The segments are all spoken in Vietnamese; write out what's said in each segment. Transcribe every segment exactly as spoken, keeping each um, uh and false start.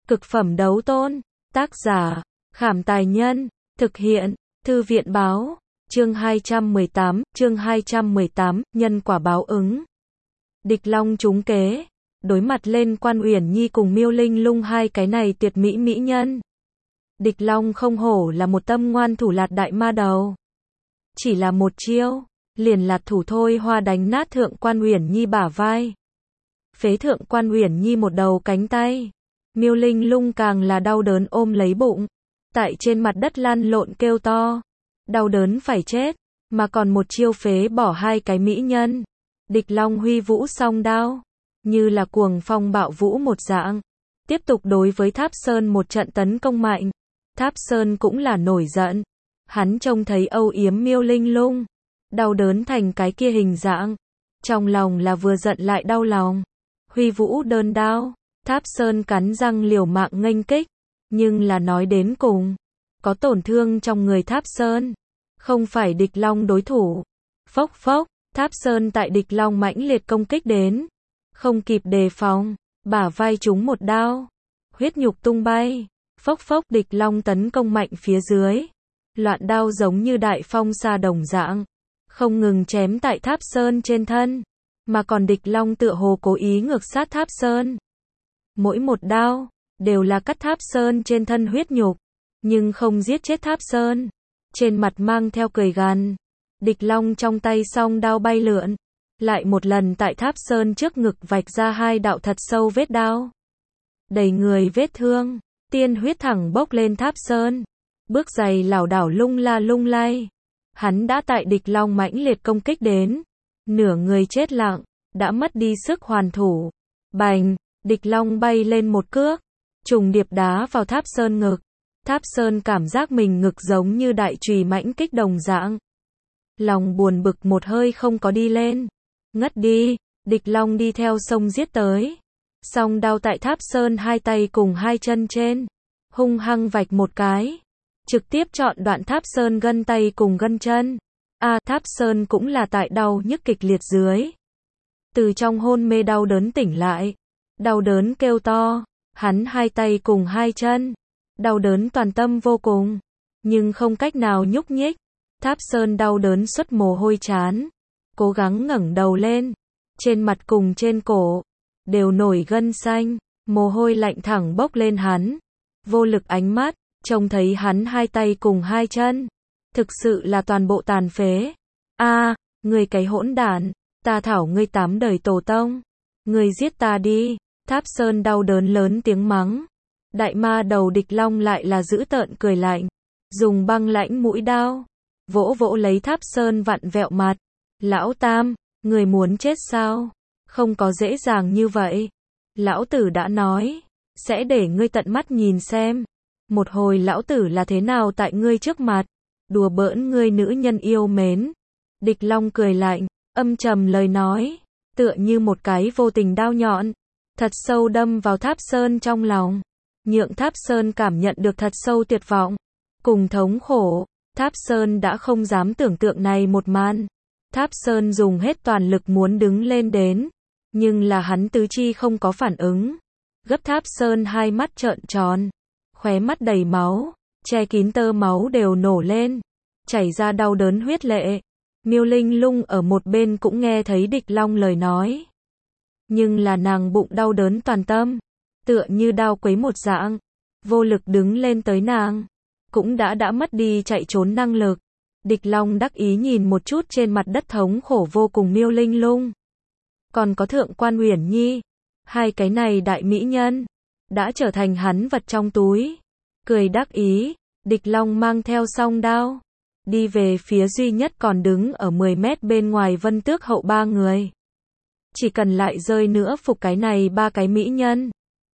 Cực phẩm đấu tôn. Tác giả, Khảm Tài Nhân. Thực hiện, Thư viện Báo. Chương hai trăm mười tám, chương hai trăm mười tám, nhân quả báo ứng. Địch Long trúng kế. Đối mặt lên Quan Uyển Nhi cùng Miêu Linh Lung hai cái này tuyệt mỹ mỹ nhân. Địch Long không hổ là một tâm ngoan thủ lạt đại ma đầu. Chỉ là một chiêu, liền lạt thủ thôi hoa đánh nát Thượng Quan Uyển Nhi bả vai. Phế Thượng Quan Uyển Nhi một đầu cánh tay. Miêu Linh Lung càng là đau đớn ôm lấy bụng. Tại trên mặt đất lăn lộn kêu to. Đau đớn phải chết, mà còn một chiêu phế bỏ hai cái mỹ nhân. Địch Long huy vũ song đao, như là cuồng phong bạo vũ một dạng. Tiếp tục đối với Tháp Sơn một trận tấn công mạnh. Tháp Sơn cũng là nổi giận. Hắn trông thấy âu yếm Miêu Linh Lung, đau đớn thành cái kia hình dạng. Trong lòng là vừa giận lại đau lòng. Huy vũ đơn đao, Tháp Sơn cắn răng liều mạng nghênh kích. Nhưng là nói đến cùng, có tổn thương trong người Tháp Sơn, không phải Địch Long đối thủ. Phốc phốc, Tháp Sơn tại Địch Long mãnh liệt công kích đến, không kịp đề phòng, bả vai trúng một đao, huyết nhục tung bay. Phốc phốc, Địch Long tấn công mạnh phía dưới, loạn đao giống như đại phong sa đồng dạng, không ngừng chém tại Tháp Sơn trên thân, mà còn Địch Long tựa hồ cố ý ngược sát Tháp Sơn. Mỗi một đao đều là cắt Tháp Sơn trên thân huyết nhục, nhưng không giết chết Tháp Sơn. Trên mặt mang theo cười gằn. Địch Long trong tay song đao bay lượn, lại một lần tại Tháp Sơn trước ngực vạch ra hai đạo thật sâu vết đao. Đầy người vết thương, tiên huyết thẳng bốc lên Tháp Sơn. Bước giày lảo đảo lung la lung lay. Hắn đã tại Địch Long mãnh liệt công kích đến, nửa người chết lặng, đã mất đi sức hoàn thủ. Bành, Địch Long bay lên một cước, trùng điệp đá vào Tháp Sơn ngực. Tháp Sơn cảm giác mình ngực giống như đại chùy mãnh kích đồng dạng. Lòng buồn bực một hơi không có đi lên. Ngất đi, Địch Long đi theo sông giết tới. Song đao tại Tháp Sơn hai tay cùng hai chân trên, hung hăng vạch một cái. Trực tiếp chọn đoạn Tháp Sơn gân tay cùng gân chân. A à, Tháp Sơn cũng là tại đau nhức kịch liệt dưới. Từ trong hôn mê đau đớn tỉnh lại. Đau đớn kêu to. Hắn hai tay cùng hai chân. Đau đớn toàn tâm vô cùng. Nhưng không cách nào nhúc nhích. Tháp Sơn đau đớn xuất mồ hôi chán. Cố gắng ngẩng đầu lên. Trên mặt cùng trên cổ đều nổi gân xanh. Mồ hôi lạnh thẳng bốc lên hắn. Vô lực ánh mắt, trông thấy hắn hai tay cùng hai chân. Thực sự là toàn bộ tàn phế. A, à, ngươi cái hỗn đản. Ta thảo ngươi tám đời tổ tông. Ngươi giết ta đi. Tháp Sơn đau đớn lớn tiếng mắng. Đại ma đầu Địch Long lại là dữ tợn cười lạnh. Dùng băng lãnh mũi đao. Vỗ vỗ lấy Tháp Sơn vặn vẹo mặt. Lão Tam, người muốn chết sao? Không có dễ dàng như vậy. Lão Tử đã nói. Sẽ để ngươi tận mắt nhìn xem. Một hồi lão tử là thế nào tại ngươi trước mặt. Đùa bỡn ngươi nữ nhân yêu mến. Địch Long cười lạnh. Âm trầm lời nói. Tựa như một cái vô tình đao nhọn. Thật sâu đâm vào Tháp Sơn trong lòng. Nhượng Tháp Sơn cảm nhận được thật sâu tuyệt vọng. Cùng thống khổ. Tháp Sơn đã không dám tưởng tượng này một màn. Tháp Sơn dùng hết toàn lực muốn đứng lên đến. Nhưng là hắn tứ chi không có phản ứng. Gấp Tháp Sơn hai mắt trợn tròn. Khóe mắt đầy máu. Che kín tơ máu đều nổ lên. Chảy ra đau đớn huyết lệ. Miêu Linh Lung ở một bên cũng nghe thấy Địch Long lời nói. Nhưng là nàng bụng đau đớn toàn tâm. Tựa như đao quấy một dạng. Vô lực đứng lên tới nàng. Cũng đã đã mất đi chạy trốn năng lực. Địch Long đắc ý nhìn một chút trên mặt đất thống khổ vô cùng Miêu Linh Lung. Còn có Thượng Quan Uyển Nhi. Hai cái này đại mỹ nhân. Đã trở thành hắn vật trong túi. Cười đắc ý. Địch Long mang theo song đao. Đi về phía duy nhất còn đứng ở mười mét bên ngoài Vân Tước Hậu ba người. Chỉ cần lại rơi nữa phục cái này ba cái mỹ nhân.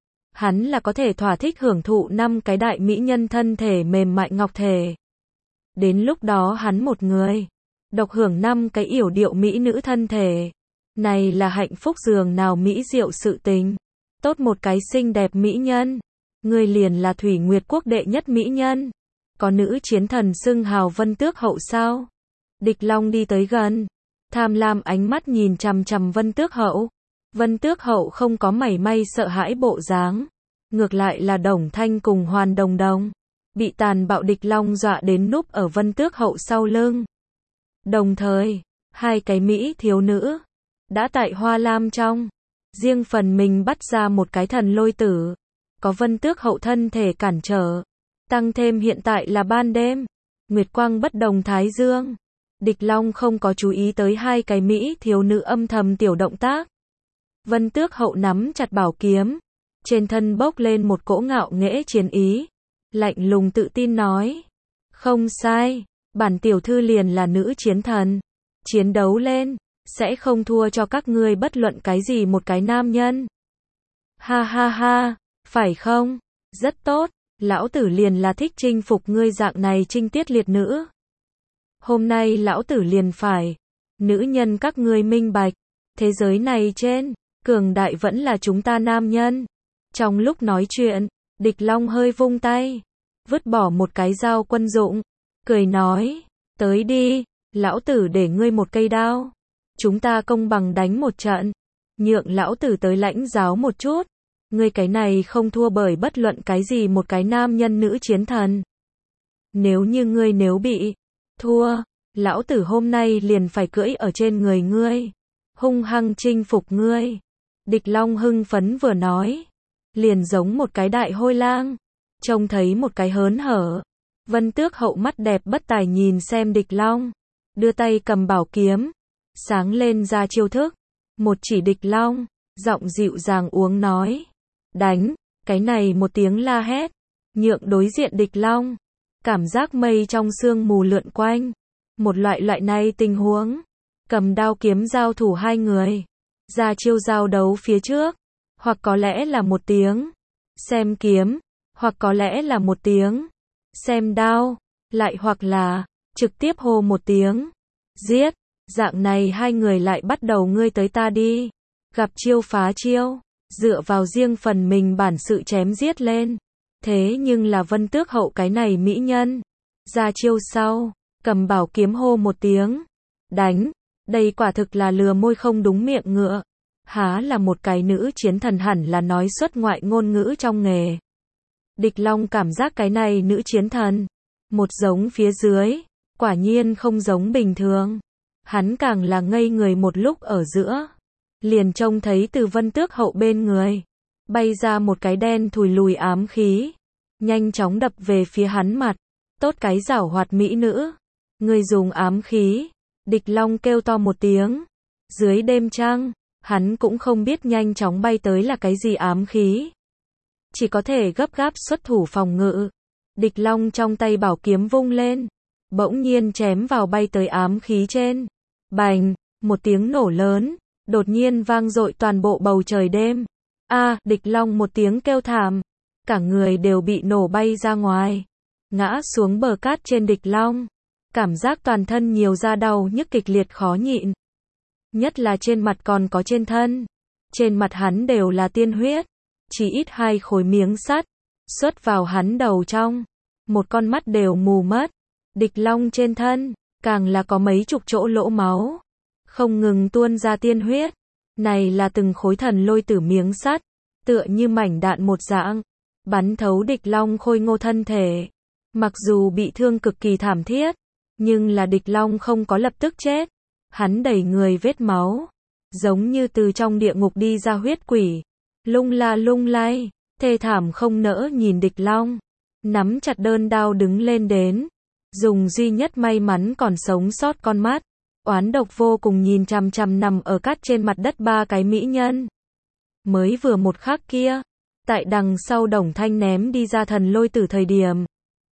Hắn là có thể thỏa thích hưởng thụ năm cái đại mỹ nhân thân thể mềm mại ngọc thể. Đến lúc đó hắn một người. Độc hưởng năm cái yểu điệu mỹ nữ thân thể. Này là hạnh phúc giường nào mỹ diệu sự tình. Tốt một cái xinh đẹp mỹ nhân. Người liền là Thủy Nguyệt Quốc đệ nhất mỹ nhân. Có nữ chiến thần xưng hào Vân Tước Hậu sao? Địch Long đi tới gần. Tham lam ánh mắt nhìn chằm chằm Vân Tước Hậu. Vân Tước Hậu không có mảy may sợ hãi bộ dáng. Ngược lại là Đồng Thanh cùng Hoàn Đồng Đồng, bị tàn bạo địch long dọa đến núp ở Vân Tước Hậu sau lưng. Đồng thời, hai cái Mỹ thiếu nữ, đã tại Hoa Lam trong, riêng phần mình bắt ra một cái thần lôi tử, có Vân Tước Hậu thân thể cản trở. Tăng thêm hiện tại là ban đêm, nguyệt quang bất đồng thái dương. Địch Long không có chú ý tới hai cái Mỹ thiếu nữ âm thầm tiểu động tác. Vân Tước Hậu nắm chặt bảo kiếm, trên thân bốc lên một cỗ ngạo nghễ chiến ý, lạnh lùng tự tin nói. Không sai, bản tiểu thư liền là nữ chiến thần. Chiến đấu lên, sẽ không thua cho các ngươi bất luận cái gì một cái nam nhân. Ha ha ha, phải không? Rất tốt, lão tử liền là thích chinh phục ngươi dạng này trinh tiết liệt nữ. Hôm nay lão tử liền phải, nữ nhân các ngươi minh bạch, thế giới này trên, cường đại vẫn là chúng ta nam nhân. Trong lúc nói chuyện, địch long hơi vung tay, vứt bỏ một cái dao quân dụng, cười nói, tới đi, lão tử để ngươi một cây đao. Chúng ta công bằng đánh một trận, nhượng lão tử tới lãnh giáo một chút. Ngươi cái này không thua bởi bất luận cái gì một cái nam nhân nữ chiến thần. Nếu như ngươi nếu bị thua, lão tử hôm nay liền phải cưỡi ở trên người ngươi, hung hăng chinh phục ngươi. Địch Long hưng phấn vừa nói, liền giống một cái đại hôi lang, trông thấy một cái hớn hở. Vân Tước Hậu mắt đẹp bất tài nhìn xem Địch Long, đưa tay cầm bảo kiếm, sáng lên ra chiêu thức, một chỉ Địch Long, giọng dịu dàng uống nói, đánh. Cái này một tiếng la hét, nhượng đối diện Địch Long, cảm giác mây trong sương mù lượn quanh. Một loại loại này tình huống, cầm đao kiếm giao thủ hai người, ra chiêu giao đấu phía trước, hoặc có lẽ là một tiếng xem kiếm, hoặc có lẽ là một tiếng xem đao, lại hoặc là trực tiếp hô một tiếng giết. Dạng này hai người lại bắt đầu ngươi tới ta đi, gặp chiêu phá chiêu, dựa vào riêng phần mình bản sự chém giết lên. Thế nhưng là Vân Tước Hậu cái này mỹ nhân, ra chiêu sau, cầm bảo kiếm hô một tiếng đánh. Đây quả thực là lừa môi không đúng miệng ngựa. Há là một cái nữ chiến thần hẳn là nói xuất ngoại ngôn ngữ trong nghề. Địch Long cảm giác cái này nữ chiến thần, một giống phía dưới, quả nhiên không giống bình thường. Hắn càng là ngây người một lúc ở giữa, liền trông thấy từ Vân Tước Hậu bên người, bay ra một cái đen thùi lùi ám khí, nhanh chóng đập về phía hắn mặt. Tốt cái giảo hoạt mỹ nữ, người dùng ám khí. Địch Long kêu to một tiếng. Dưới đêm trăng, hắn cũng không biết nhanh chóng bay tới là cái gì ám khí, chỉ có thể gấp gáp xuất thủ phòng ngự. Địch Long trong tay bảo kiếm vung lên, bỗng nhiên chém vào bay tới ám khí trên. Bành, một tiếng nổ lớn, đột nhiên vang dội toàn bộ bầu trời đêm. A, Địch Long một tiếng kêu thảm, cả người đều bị nổ bay ra ngoài, ngã xuống bờ cát trên. Địch Long, cảm giác toàn thân nhiều da đau nhức kịch liệt khó nhịn. Nhất là trên mặt còn có trên thân. Trên mặt hắn đều là tiên huyết, chỉ ít hai khối miếng sắt, xuất vào hắn đầu trong. Một con mắt đều mù mất. Địch Long trên thân, càng là có mấy chục chỗ lỗ máu, không ngừng tuôn ra tiên huyết. Này là từng khối thần lôi tử miếng sắt, tựa như mảnh đạn một dạng, bắn thấu Địch Long khôi ngô thân thể. Mặc dù bị thương cực kỳ thảm thiết, nhưng là Địch Long không có lập tức chết. Hắn đầy người vết máu, giống như từ trong địa ngục đi ra huyết quỷ, lung la lung lay, thê thảm không nỡ nhìn Địch Long, nắm chặt đơn đao đứng lên đến, dùng duy nhất may mắn còn sống sót con mắt, oán độc vô cùng nhìn chằm chằm nằm ở cát trên mặt đất ba cái mỹ nhân. Mới vừa một khắc kia, tại đằng sau Đồng Thanh ném đi ra thần lôi tử thời điểm,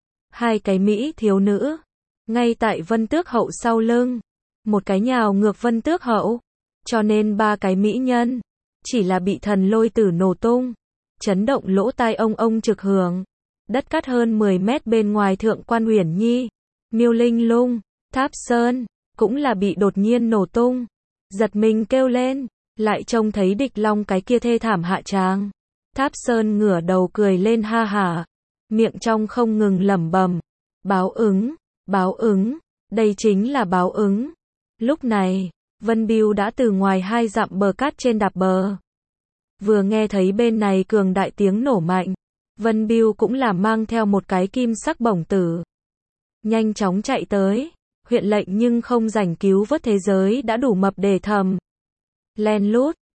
hai cái mỹ thiếu nữ, ngay tại Vân Tước Hậu sau lưng, một cái nhào ngược Vân Tước Hậu, cho nên ba cái mỹ nhân, chỉ là bị thần lôi tử nổ tung, chấn động lỗ tai ông ông trực hưởng. Đất cát hơn mười mét bên ngoài Thượng Quan Uyển Nhi, Miêu Linh Lung, Tháp Sơn, cũng là bị đột nhiên nổ tung, giật mình kêu lên, lại trông thấy Địch Long cái kia thê thảm hạ tràng. Tháp Sơn ngửa đầu cười lên ha hả, miệng trong không ngừng lẩm bẩm, báo ứng, báo ứng, đây chính là báo ứng. Lúc này, Vân Bưu đã từ ngoài hai dặm bờ cát trên đạp bờ Vừa nghe thấy bên này cường đại tiếng nổ mạnh, Vân Bưu cũng là mang theo một cái kim sắc bổng tử. Nhanh chóng chạy tới, huyện lệnh nhưng không rảnh cứu vớt thế giới đã đủ mập để thầm. Len lút,